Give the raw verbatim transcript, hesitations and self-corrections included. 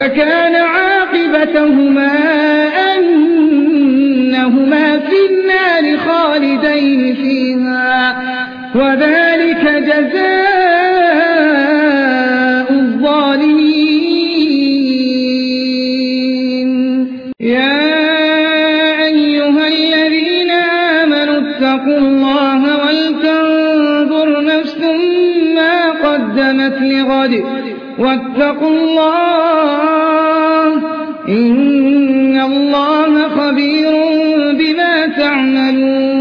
فكان عاقبتهما أنهما في النار خالدين فيها وذلك جزاء الظالمين. يا أيها الذين آمنوا اتقوا الله ولتنظر نفس ما قدمت لغد واتقوا الله إن الله خبير بما تعملون.